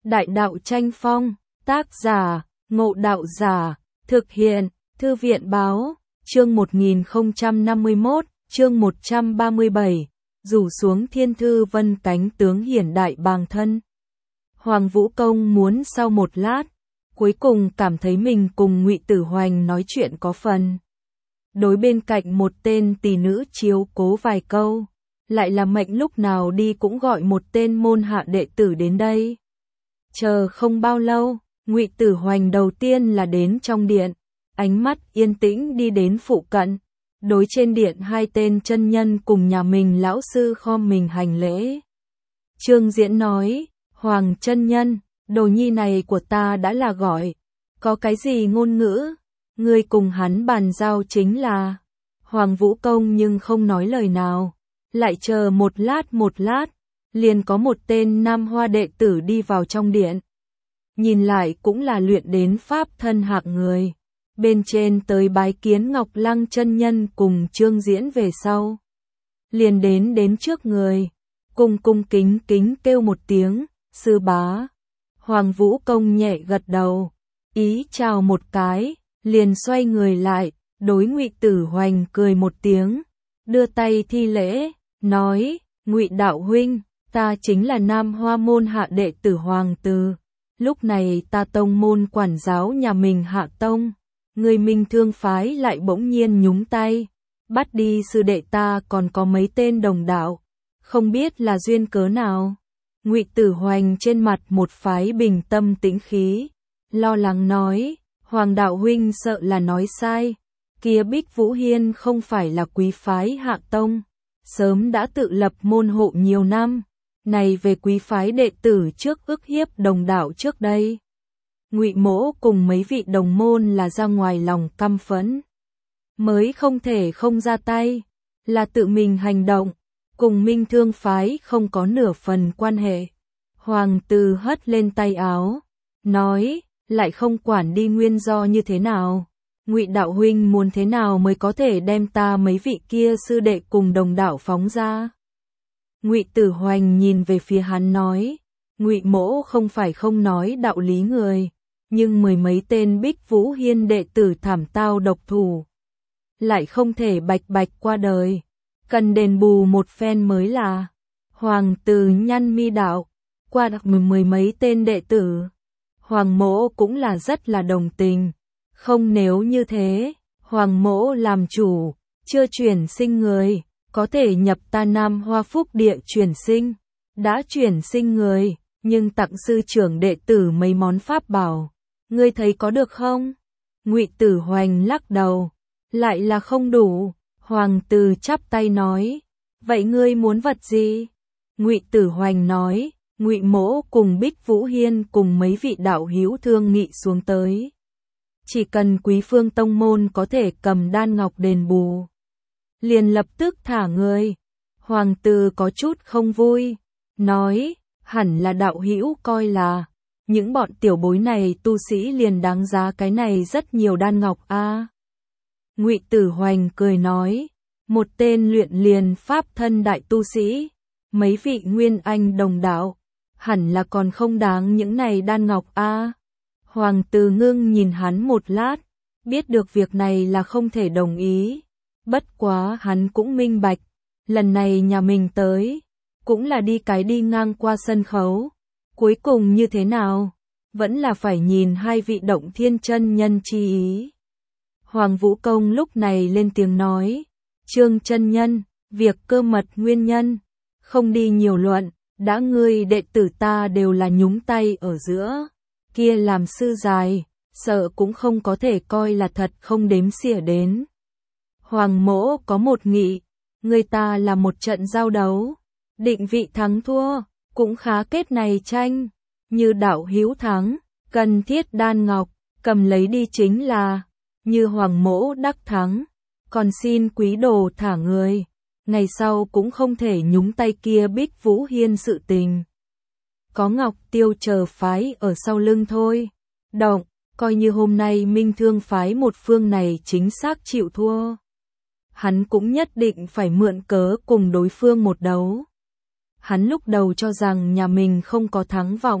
Đại đạo tranh phong, tác giả, Ngộ Đạo Giả, thực hiện, Thư viện báo, chương 1051, chương 137, rủ xuống thiên thư vân cánh tướng hiển đại bàng thân. Hoàng Vũ Công muốn sau một lát, cuối cùng cảm thấy mình cùng Ngụy Tử Hoành nói chuyện có phần. Đối bên cạnh một tên tỷ nữ chiếu cố vài câu, lại là mệnh lúc nào đi cũng gọi một tên môn hạ đệ tử đến đây. Chờ không bao lâu, Ngụy Tử Hoành đầu tiên là đến trong điện, ánh mắt yên tĩnh đi đến phụ cận, đối trên điện hai tên chân nhân cùng nhà mình lão sư khom mình hành lễ. Trương Diễn nói, Hoàng chân nhân, đồ nhi này của ta đã là gọi, có cái gì ngôn ngữ, ngươi cùng hắn bàn giao chính là. Hoàng Vũ Công nhưng không nói lời nào, lại chờ một lát, liền có một tên Nam Hoa đệ tử đi vào trong điện. Nhìn lại cũng là luyện đến pháp thân hạng người, bên trên tới bái kiến Ngọc Lăng chân nhân cùng Trương Diễn về sau. Liền đến trước người, cung kính kêu một tiếng, sư bá. Hoàng Vũ Công nhẹ gật đầu, ý chào một cái, liền xoay người lại, đối Ngụy Tử Hoành cười một tiếng, đưa tay thi lễ, nói, Ngụy đạo huynh, ta chính là Nam Hoa môn hạ đệ tử Hoàng Từ, lúc này ta tông môn quản giáo nhà mình hạ tông, người Minh Thương phái lại bỗng nhiên nhúng tay, bắt đi sư đệ ta còn có mấy tên đồng đạo, không biết là duyên cớ nào. Ngụy Tử Hoành trên mặt một phái bình tâm tĩnh khí, lo lắng nói, Hoàng đạo huynh sợ là nói sai, kia Bích Vũ Hiên không phải là quý phái hạ tông, sớm đã tự lập môn hộ nhiều năm, này về quý phái đệ tử trước ức hiếp đồng đạo trước đây. Ngụy Mỗ cùng mấy vị đồng môn là ra ngoài lòng căm phẫn, mới không thể không ra tay, là tự mình hành động, cùng Minh Thương phái không có nửa phần quan hệ. Hoàng Từ hất lên tay áo, nói, lại không quản đi nguyên do như thế nào, Ngụy đạo huynh muốn thế nào mới có thể đem ta mấy vị kia sư đệ cùng đồng đạo phóng ra. Ngụy Tử Hoành nhìn về phía hắn nói, Ngụy Mỗ không phải không nói đạo lý người, nhưng mười mấy tên Bích Vũ Hiên đệ tử thảm tao độc thủ, lại không thể bạch qua đời, cần đền bù một phen mới là. Hoàng Từ nhăn mi đạo, qua đặc mười mấy tên đệ tử, Hoàng Mỗ cũng là rất là đồng tình, không nếu như thế, Hoàng Mỗ làm chủ, chưa chuyển sinh người, có thể nhập ta Nam Hoa Phúc địa chuyển sinh, đã chuyển sinh người, nhưng tặng sư trưởng đệ tử mấy món pháp bảo, ngươi thấy có được không? Ngụy Tử Hoành lắc đầu, lại là không đủ. Hoàng Từ chắp tay nói, vậy ngươi muốn vật gì? Ngụy Tử Hoành nói, Ngụy Mỗ cùng Bích Vũ Hiên cùng mấy vị đạo hữu thương nghị xuống tới, chỉ cần Quý Phương tông môn có thể cầm đan ngọc đền bù, liền lập tức thả người. Hoàng Từ có chút không vui, nói, hẳn là đạo hữu coi là những bọn tiểu bối này tu sĩ liền đáng giá cái này rất nhiều đan ngọc a. Ngụy Tử Hoành cười nói, một tên luyện liền pháp thân đại tu sĩ, mấy vị nguyên anh đồng đạo, hẳn là còn không đáng những này đan ngọc a. Hoàng Từ ngưng nhìn hắn một lát, biết được việc này là không thể đồng ý, bất quá hắn cũng minh bạch, lần này nhà mình tới, cũng là đi ngang qua sân khấu, cuối cùng như thế nào, vẫn là phải nhìn hai vị Động Thiên chân nhân chi ý. Hoàng Vũ Công lúc này lên tiếng nói, Trương chân nhân, việc cơ mật nguyên nhân, không đi nhiều luận, đã ngươi đệ tử ta đều là nhúng tay ở giữa, kia làm sư dài, sợ cũng không có thể coi là thật không đếm xỉa đến. Hoàng Mỗ có một nghị, người ta là một trận giao đấu, định vị thắng thua, cũng khá kết này tranh, như đạo hữu thắng, cần thiết đan ngọc, cầm lấy đi chính là. Như Hoàng Mỗ đắc thắng, còn xin quý đồ thả người, ngày sau cũng không thể nhúng tay kia Bích Vũ Hiên sự tình. Có Ngọc Tiêu chờ phái ở sau lưng thôi, động, coi như hôm nay Minh Thương phái một phương này chính xác chịu thua. Hắn cũng nhất định phải mượn cớ cùng đối phương một đấu. Hắn lúc đầu cho rằng nhà mình không có thắng vọng,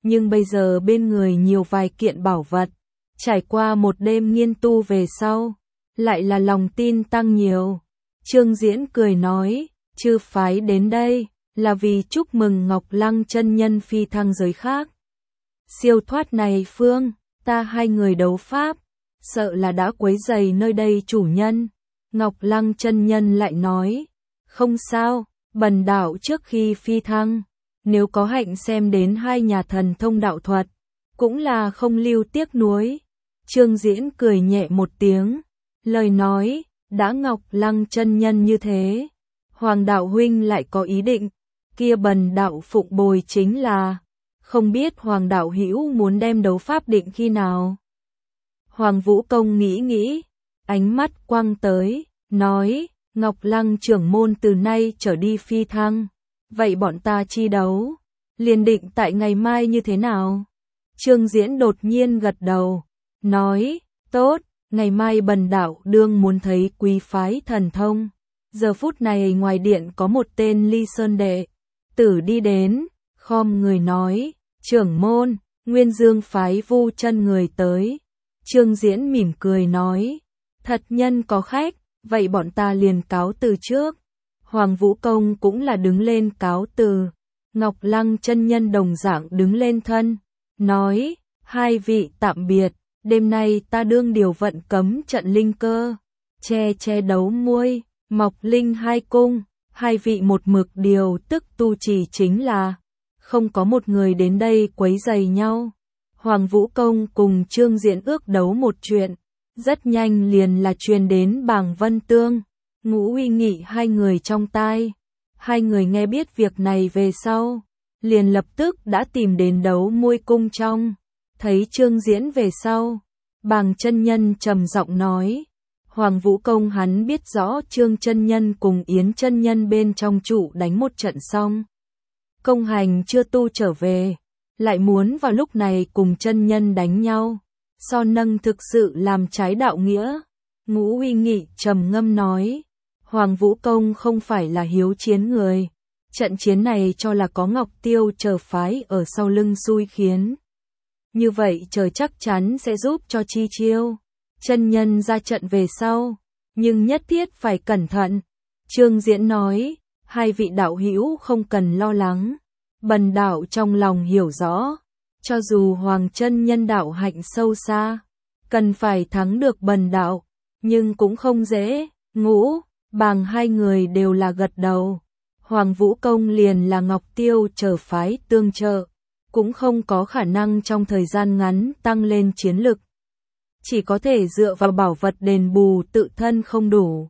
nhưng bây giờ bên người nhiều vài kiện bảo vật. Trải qua một đêm nghiên tu về sau, lại là lòng tin tăng nhiều. Trương Diễn cười nói, chư phái đến đây, là vì chúc mừng Ngọc Lăng chân nhân phi thăng giới khác. Siêu thoát này phương, ta hai người đấu pháp, sợ là đã quấy rầy nơi đây chủ nhân. Ngọc Lăng chân nhân lại nói, không sao, bần đạo trước khi phi thăng, nếu có hạnh xem đến hai nhà thần thông đạo thuật, cũng là không lưu tiếc nuối. Trương Diễn cười nhẹ một tiếng, lời nói, đã Ngọc Lăng chân nhân như thế, Hoàng đạo huynh lại có ý định, kia bần đạo phụng bồi chính là, không biết Hoàng đạo hữu muốn đem đấu pháp định khi nào. Hoàng Vũ Công nghĩ nghĩ, ánh mắt quăng tới, nói, Ngọc Lăng trưởng môn từ nay trở đi phi thăng, vậy bọn ta chi đấu, liền định tại ngày mai như thế nào? Trương Diễn đột nhiên gật đầu, nói, tốt, ngày mai bần đạo đương muốn thấy quý phái thần thông. Giờ phút này ngoài điện có một tên Ly Sơn đệ tử đi đến, khom người nói, trưởng môn, Nguyên Dương phái Vu Chân người tới. Trương Diễn mỉm cười nói, thật nhân có khách, vậy bọn ta liền cáo từ trước. Hoàng Vũ Công cũng là đứng lên cáo từ, Ngọc Lăng chân nhân đồng dạng đứng lên thân, nói, hai vị tạm biệt, đêm nay ta đương điều vận cấm trận linh cơ, che đấu muôi, mọc linh hai cung, hai vị một mực điều tức tu trì chính là, không có một người đến đây quấy rầy nhau. Hoàng Vũ Công cùng Trương Diễn ước đấu một chuyện, rất nhanh liền là truyền đến Bàng Vân Tương, Ngũ Uy Nghị hai người trong tai. Hai người nghe biết việc này về sau, liền lập tức đã tìm đến đấu muôi cung trong, thấy Trương Diễn về sau, Bàng chân nhân trầm giọng nói, Hoàng Vũ Công hắn biết rõ Trương chân nhân cùng Yến chân nhân bên trong trụ đánh một trận xong, công hành chưa tu trở về, lại muốn vào lúc này cùng chân nhân đánh nhau, so nâng thực sự làm trái đạo nghĩa. Ngũ Uy Nghị trầm ngâm nói, Hoàng Vũ Công không phải là hiếu chiến người, trận chiến này cho là có Ngọc Tiêu chờ phái ở sau lưng xui khiến. Như vậy trời chắc chắn sẽ giúp cho chi chiêu, chân nhân ra trận về sau, nhưng nhất thiết phải cẩn thận. Trương Diễn nói, hai vị đạo hữu không cần lo lắng, bần đạo trong lòng hiểu rõ, cho dù Hoàng chân nhân đạo hạnh sâu xa, cần phải thắng được bần đạo, nhưng cũng không dễ. Ngũ, Bàng hai người đều là gật đầu, Hoàng Vũ Công liền là Ngọc Tiêu chờ phái tương trợ, cũng không có khả năng trong thời gian ngắn tăng lên chiến lực, chỉ có thể dựa vào bảo vật đền bù tự thân không đủ.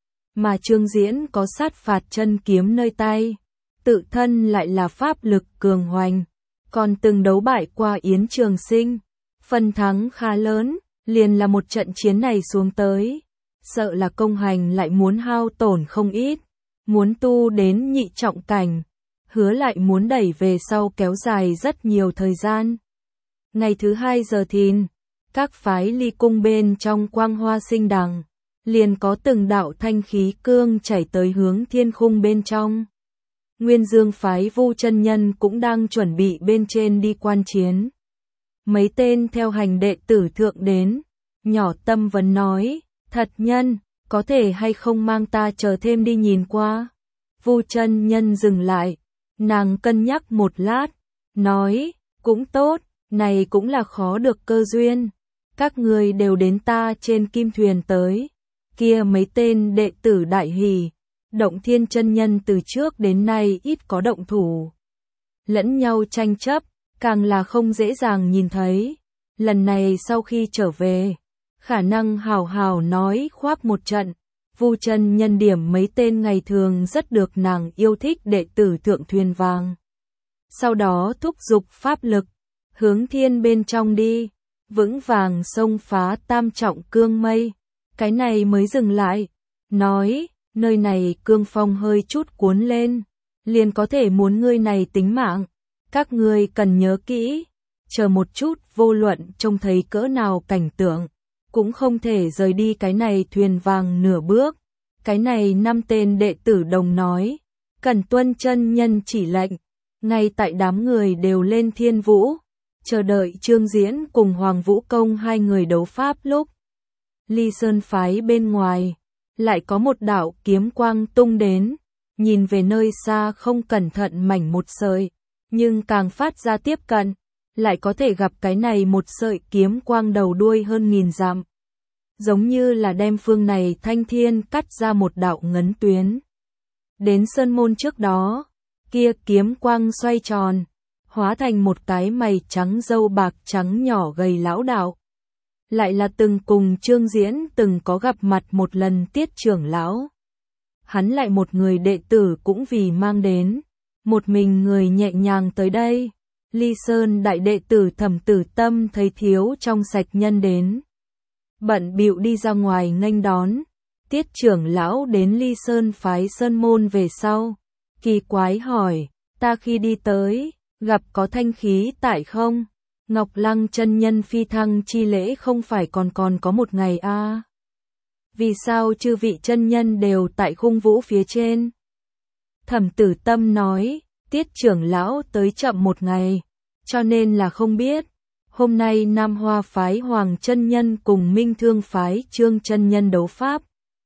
Mà Trương Diễn có sát phạt chân kiếm nơi tay, tự thân lại là pháp lực cường hoành, còn từng đấu bại qua Yến Trường Sinh, phần thắng khá lớn, liền là một trận chiến này xuống tới, sợ là công hành lại muốn hao tổn không ít, muốn tu đến nhị trọng cảnh, hứa lại muốn đẩy về sau kéo dài rất nhiều thời gian. Ngày thứ 2 giờ thìn, các phái ly cung bên trong quang hoa sinh đằng, liền có từng đạo thanh khí cương chảy tới hướng thiên khung bên trong. Nguyên Dương phái Vu chân nhân cũng đang chuẩn bị bên trên đi quan chiến. Mấy tên theo hành đệ tử thượng đến, nhỏ tâm vấn nói, thật nhân, có thể hay không mang ta chờ thêm đi nhìn qua. Vu chân nhân dừng lại, nàng cân nhắc một lát, nói, cũng tốt, này cũng là khó được cơ duyên. Các người đều đến ta trên kim thuyền tới, kia mấy tên đệ tử đại hỉ. Động Thiên chân nhân từ trước đến nay ít có động thủ, lẫn nhau tranh chấp, càng là không dễ dàng nhìn thấy. Lần này sau khi trở về, khả năng hào hào nói khoác một trận. Vu chân nhân điểm mấy tên ngày thường rất được nàng yêu thích đệ tử thượng thuyền vàng, sau đó thúc giục pháp lực, hướng thiên bên trong đi, vững vàng xông phá tam trọng cương mây. Cái này mới dừng lại, nói, nơi này cương phong hơi chút cuốn lên, liền có thể muốn ngươi này tính mạng. Các ngươi cần nhớ kỹ, chờ một chút, vô luận trông thấy cỡ nào cảnh tượng, cũng không thể rời đi cái này thuyền vàng nửa bước. Cái này 5 tên đệ tử đồng nói, cần tuân chân nhân chỉ lệnh. Ngay tại đám người đều lên thiên vũ, chờ đợi Trương Diễn cùng Hoàng Vũ Công hai người đấu pháp lúc. Ly Sơn phái bên ngoài, lại có một đạo kiếm quang tung đến, nhìn về nơi xa không cẩn thận mảnh một sợi, nhưng càng phát ra tiếp cận, lại có thể gặp cái này một sợi kiếm quang đầu đuôi hơn nghìn dặm. Giống như là đem phương này thanh thiên cắt ra một đạo ngấn tuyến. Đến sơn môn trước đó, kia kiếm quang xoay tròn, hóa thành một cái mày trắng râu bạc trắng nhỏ gầy lão đạo. Lại là từng cùng Trương Diễn từng có gặp mặt một lần Tiết trưởng lão. Hắn lại một người đệ tử cũng vì mang đến, một mình người nhẹ nhàng tới đây. Ly Sơn đại đệ tử Thẩm Tử Tâm thấy thiếu trong sạch nhân đến, bận bịu đi ra ngoài nghênh đón. Tiết trưởng lão đến Ly Sơn phái sơn môn về sau, kỳ quái hỏi, ta khi đi tới, gặp có thanh khí tại không? Ngọc Lăng chân nhân phi thăng chi lễ không phải còn có một ngày a? Vì sao chư vị chân nhân đều tại khung vũ phía trên? Thẩm Tử Tâm nói, Tiết trưởng lão tới chậm một ngày, cho nên là không biết. Hôm nay Nam Hoa phái Hoàng chân nhân cùng Minh Thương phái Trương chân nhân đấu pháp.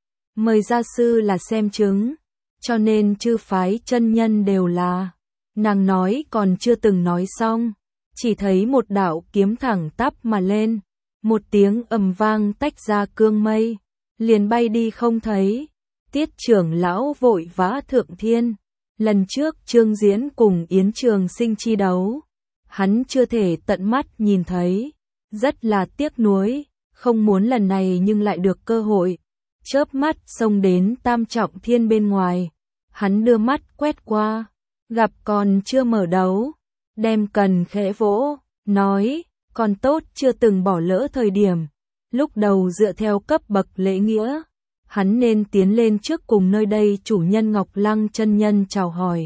Mời gia sư là xem chứng, cho nên chư phái chân nhân đều là. Nàng nói còn chưa từng nói xong, chỉ thấy một đạo kiếm thẳng tắp mà lên, một tiếng ầm vang tách ra cương mây, liền bay đi không thấy. Tiết trưởng lão vội vã thượng thiên, lần trước Trương Diễn cùng Yến Trường Sinh chi đấu, hắn chưa thể tận mắt nhìn thấy, rất là tiếc nuối, không muốn lần này nhưng lại được cơ hội. Chớp mắt xông đến Tam Trọng Thiên bên ngoài, hắn đưa mắt quét qua, gặp còn chưa mở đấu, đem cần khẽ vỗ, nói, còn tốt chưa từng bỏ lỡ thời điểm, lúc đầu dựa theo cấp bậc lễ nghĩa, hắn nên tiến lên trước cùng nơi đây chủ nhân Ngọc Lăng chân nhân chào hỏi.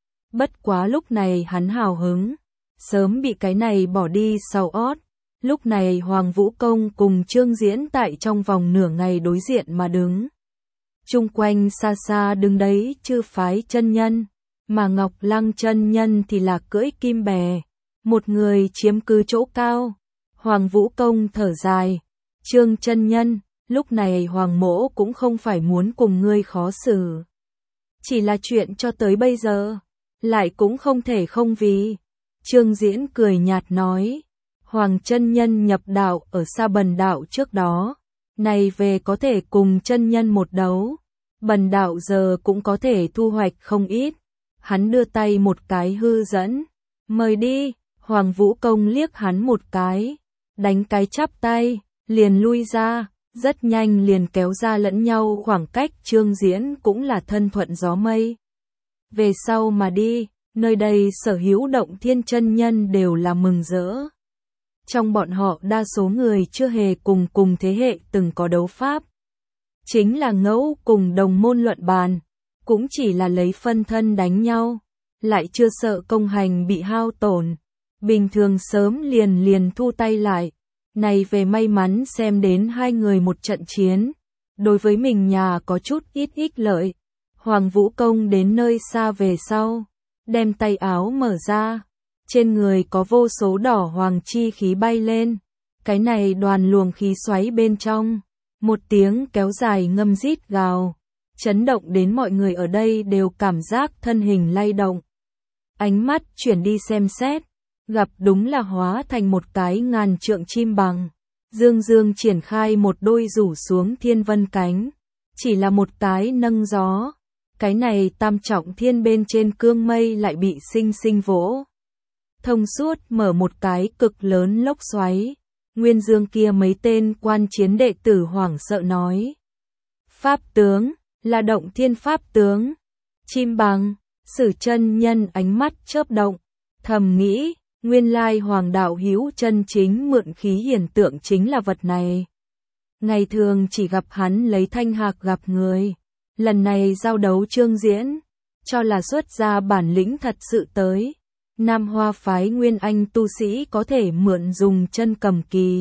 Bất quá lúc này hắn hào hứng, sớm bị cái này bỏ đi sau ót. Lúc này Hoàng Vũ Công cùng Trương Diễn tại trong vòng nửa ngày đối diện mà đứng. Chung quanh xa xa đứng đấy chư phái chân nhân, mà Ngọc Lăng chân nhân thì là cưỡi kim bè, một người chiếm cứ chỗ cao. Hoàng Vũ Công thở dài, Trương chân nhân, lúc này Hoàng mỗ cũng không phải muốn cùng ngươi khó xử. Chỉ là chuyện cho tới bây giờ, lại cũng không thể không vì. Trương Diễn cười nhạt nói, Hoàng chân nhân nhập đạo ở Sa Bần đạo trước đó, này về có thể cùng chân nhân một đấu, Bần đạo giờ cũng có thể thu hoạch không ít. Hắn đưa tay một cái hư dẫn, mời đi. Hoàng Vũ Công liếc hắn một cái, đánh cái chắp tay, liền lui ra, rất nhanh liền kéo ra lẫn nhau khoảng cách. Trương Diễn cũng là thân thuận gió mây. Về sau mà đi, nơi đây sở hữu Động Thiên chân nhân đều là mừng rỡ. Trong bọn họ đa số người chưa hề cùng thế hệ từng có đấu pháp. Chính là ngẫu cùng đồng môn luận bàn, cũng chỉ là lấy phân thân đánh nhau, lại chưa sợ công hành bị hao tổn. Bình thường sớm liền thu tay lại. Này về may mắn xem đến hai người một trận chiến, đối với mình nhà có chút ít ích lợi. Hoàng Vũ Công đến nơi xa về sau, đem tay áo mở ra, trên người có vô số đỏ hoàng chi khí bay lên. Cái này đoàn luồng khí xoáy bên trong, một tiếng kéo dài ngâm rít gào, chấn động đến mọi người ở đây đều cảm giác thân hình lay động. Ánh mắt chuyển đi xem xét, gặp đúng là hóa thành một cái ngàn trượng chim bằng, dương triển khai một đôi rủ xuống thiên vân cánh, chỉ là một cái nâng gió. Cái này Tam Trọng Thiên bên trên cương mây lại bị sinh vỗ thông suốt, mở một cái cực lớn lốc xoáy. Nguyên Dương kia mấy tên quan chiến đệ tử hoảng sợ nói, pháp tướng, là Động Thiên pháp tướng. Chim bằng, Sử chân nhân ánh mắt chớp động, thầm nghĩ, nguyên lai Hoàng đạo hữu chân chính mượn khí hiển tượng chính là vật này. Ngày thường chỉ gặp hắn lấy thanh hạc gặp người, lần này giao đấu Trương Diễn, cho là xuất ra bản lĩnh thật sự tới. Nam Hoa phái nguyên anh tu sĩ có thể mượn dùng chân cầm kỳ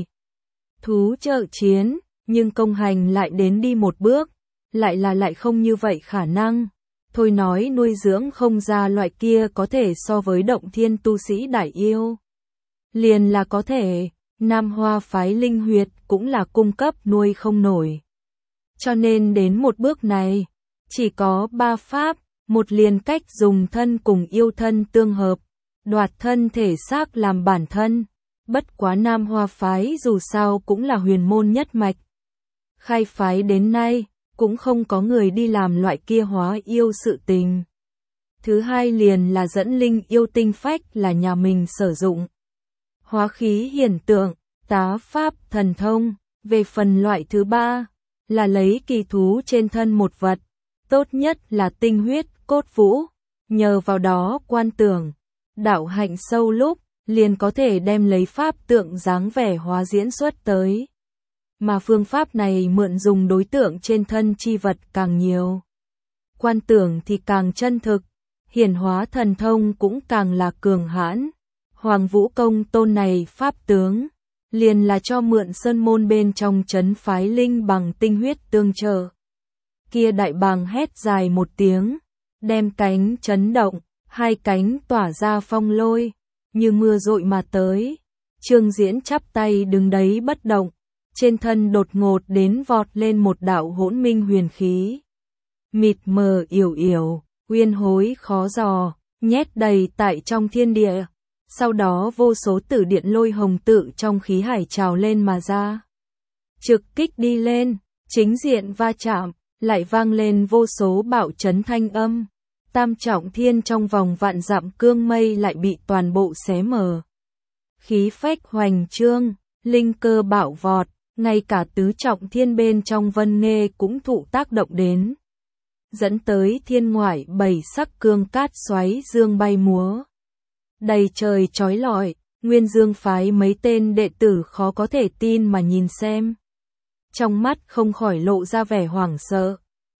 thú trợ chiến, nhưng công hành lại đến đi một bước, lại không như vậy khả năng. Thôi nói nuôi dưỡng không ra loại kia có thể so với Động Thiên tu sĩ đại yêu. liền là có thể, Nam Hoa phái linh huyệt cũng là cung cấp nuôi không nổi. Cho nên đến một bước này, chỉ có 3 pháp, một liền cách dùng thân cùng yêu thân tương hợp, đoạt thân thể xác làm bản thân. Bất quá Nam Hoa phái dù sao cũng là huyền môn nhất mạch. Khai phái đến nay, cũng không có người đi làm loại kia hóa yêu sự tình. Thứ hai liền là dẫn linh yêu tinh phách là nhà mình sử dụng. Hóa khí hiển tượng, tá pháp thần thông, về phần loại thứ ba, là lấy kỳ thú trên thân một vật, tốt nhất là tinh huyết, cốt vũ, nhờ vào đó quan tưởng, đạo hạnh sâu lúc, liền có thể đem lấy pháp tượng dáng vẻ hóa diễn xuất tới. Mà phương pháp này mượn dùng đối tượng trên thân chi vật càng nhiều. Quan tưởng thì càng chân thực, hiển hóa thần thông cũng càng là cường hãn. Hoàng Vũ Công tôn này pháp tướng, liền là cho mượn sơn môn bên trong trấn phái linh bằng tinh huyết tương trợ. Kia đại bàng hét dài một tiếng, đem cánh chấn động, hai cánh tỏa ra phong lôi, như mưa dội mà tới. Trương Diễn chắp tay đứng đấy bất động, trên thân đột ngột đến vọt lên một đạo hỗn minh huyền khí. Mịt mờ yểu yểu, uyên hối khó dò, nhét đầy tại trong thiên địa. Sau đó vô số tử điện lôi hồng tự trong khí hải trào lên mà ra. Trực kích đi lên, chính diện va chạm, lại vang lên vô số bạo chấn thanh âm. Tam trọng thiên trong vòng vạn dặm cương mây lại bị toàn bộ xé mở. Khí phách hoành trương, linh cơ bạo vọt, ngay cả tứ trọng thiên bên trong vân nghê cũng thụ tác động đến. Dẫn tới thiên ngoại bảy sắc cương cát xoáy dương bay múa. Đầy trời chói lọi, Nguyên Dương phái mấy tên đệ tử khó có thể tin mà nhìn xem. Trong mắt không khỏi lộ ra vẻ hoảng sợ.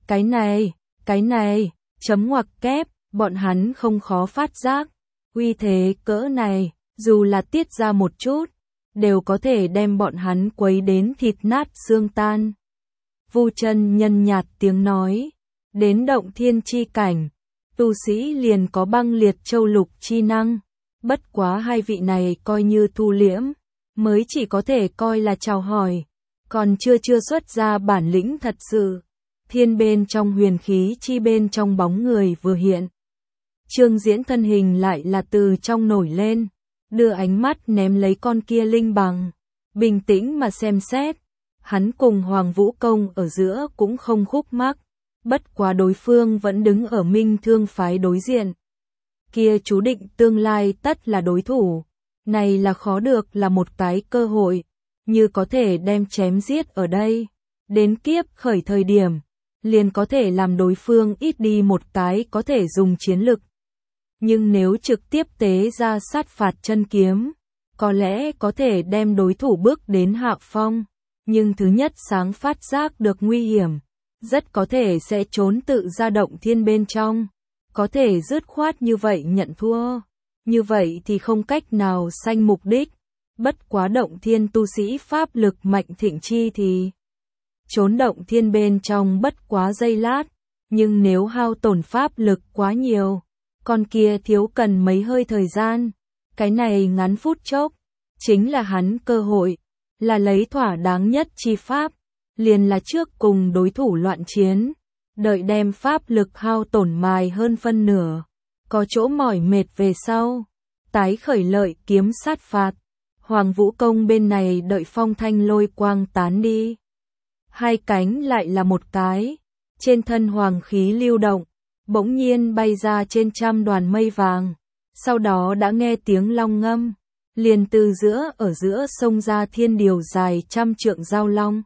Cái này, chấm ngoặc kép, bọn hắn không khó phát giác. Uy thế cỡ này, dù là tiết ra một chút, đều có thể đem bọn hắn quấy đến thịt nát xương tan. Vu Chân Nhân nhạt tiếng nói, đến động thiên chi cảnh, tu sĩ liền có băng liệt châu lục chi năng. Bất quá hai vị này coi như thu liễm, mới chỉ có thể coi là chào hỏi, còn chưa xuất ra bản lĩnh thật sự. Thiên bên trong huyền khí chi bên trong bóng người vừa hiện. Trương Diễn thân hình lại là từ trong nổi lên, đưa ánh mắt ném lấy con kia linh bằng, bình tĩnh mà xem xét. Hắn cùng Hoàng Vũ Công ở giữa cũng không khúc mắc, bất quá đối phương vẫn đứng ở Minh Thương phái đối diện. Kia chú định tương lai tất là đối thủ, này là khó được là một cái cơ hội, như có thể đem chém giết ở đây, đến kiếp khởi thời điểm, liền có thể làm đối phương ít đi một cái có thể dùng chiến lực. Nhưng nếu trực tiếp tế ra sát phạt chân kiếm, có lẽ có thể đem đối thủ bước đến hạ phong, nhưng thứ nhất sáng phát giác được nguy hiểm, rất có thể sẽ trốn tự ra động thiên bên trong. Có thể dứt khoát như vậy nhận thua, như vậy thì không cách nào sanh mục đích. Bất quá động thiên tu sĩ pháp lực mạnh thịnh chi thì trốn động thiên bên trong bất quá giây lát, nhưng nếu hao tổn pháp lực quá nhiều, con kia thiếu cần mấy hơi thời gian, cái này ngắn phút chốc, chính là hắn cơ hội, là lấy thỏa đáng nhất chi pháp, liền là trước cùng đối thủ loạn chiến. Đợi đem pháp lực hao tổn mài hơn phân nửa, có chỗ mỏi mệt về sau, tái khởi lợi kiếm sát phạt. Hoàng Vũ Công bên này đợi phong thanh lôi quang tán đi, hai cánh lại là một cái, trên thân hoàng khí lưu động, bỗng nhiên bay ra trên trăm đoàn mây vàng, sau đó đã nghe tiếng long ngâm, liền từ ở giữa sông ra thiên điều dài trăm trượng giao long.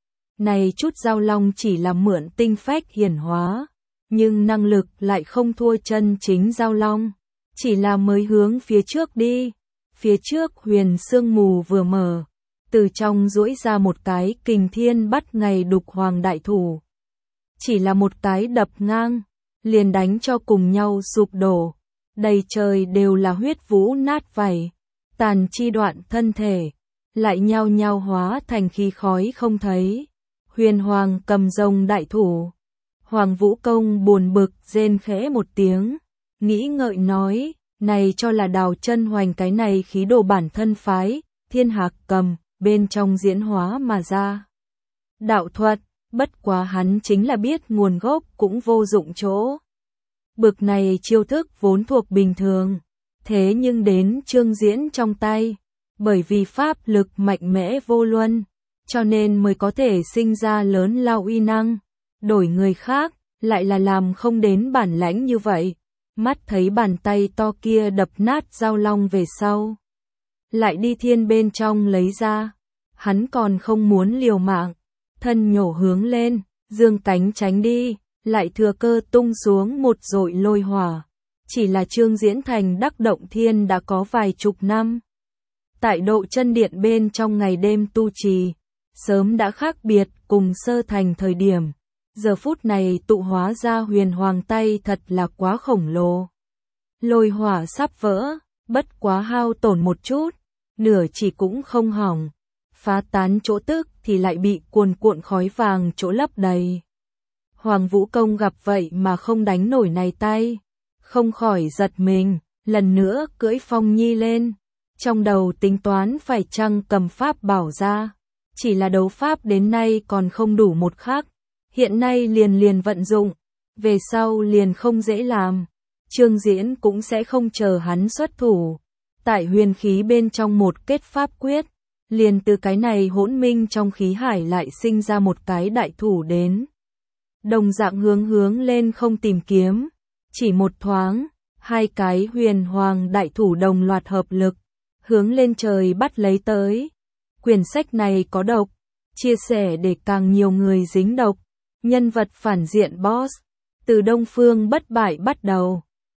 Này chút giao long chỉ là mượn tinh phách hiển hóa, nhưng năng lực lại không thua chân chính giao long, chỉ là mới hướng phía trước đi. Phía trước huyền sương mù vừa mở, từ trong duỗi ra một cái kình thiên bắt ngày đục hoàng đại thủ. Chỉ là một cái đập ngang, liền đánh cho cùng nhau sụp đổ, đầy trời đều là huyết vũ nát vảy, tàn chi đoạn thân thể, lại nhao nhao hóa thành khí khói không thấy. Huyền Hoàng cầm rồng đại thủ, Hoàng Vũ Công buồn bực rên khẽ một tiếng, nghĩ ngợi nói, này cho là Đào Chân Hoành cái này khí đồ bản thân phái, Thiên Hạc Cầm, bên trong diễn hóa mà ra. Đạo thuật, bất quá hắn chính là biết nguồn gốc cũng vô dụng chỗ. Bực này chiêu thức vốn thuộc bình thường, thế nhưng đến Trương Diễn trong tay, bởi vì pháp lực mạnh mẽ vô luân, cho nên mới có thể sinh ra lớn lao uy năng. Đổi người khác, lại là làm không đến bản lãnh như vậy. Mắt thấy bàn tay to kia đập nát dao long về sau, lại đi thiên bên trong lấy ra, hắn còn không muốn liều mạng, thân nhổ hướng lên, dương cánh tránh đi, lại thừa cơ tung xuống một dội lôi hỏa. Chỉ là Trương Diễn thành đắc động thiên đã có vài chục năm. Tại Độ Chân Điện bên trong ngày đêm tu trì, sớm đã khác biệt cùng sơ thành thời điểm. Giờ phút này tụ hóa ra huyền hoàng tay thật là quá khổng lồ. Lôi hỏa sắp vỡ, bất quá hao tổn một chút, nửa chỉ cũng không hỏng. Phá tán chỗ tức thì lại bị cuồn cuộn khói vàng chỗ lấp đầy. Hoàng Vũ Công gặp vậy mà không đánh nổi này tay, không khỏi giật mình, lần nữa cưỡi Phong Nhi lên. Trong đầu tính toán phải chăng cầm pháp bảo ra, chỉ là đấu pháp đến nay còn không đủ một khắc, hiện nay liền vận dụng, về sau liền không dễ làm. Trương Diễn cũng sẽ không chờ hắn xuất thủ, tại huyền khí bên trong một kết pháp quyết, liền từ cái này hỗn minh trong khí hải lại sinh ra một cái đại thủ đến. Đồng dạng hướng lên không tìm kiếm, chỉ một thoáng, hai cái huyền hoàng đại thủ đồng loạt hợp lực, hướng lên trời bắt lấy tới. Quyển sách này có độc, chia sẻ để càng nhiều người dính độc. Nhân vật phản diện boss, từ Đông Phương Bất Bại bắt đầu.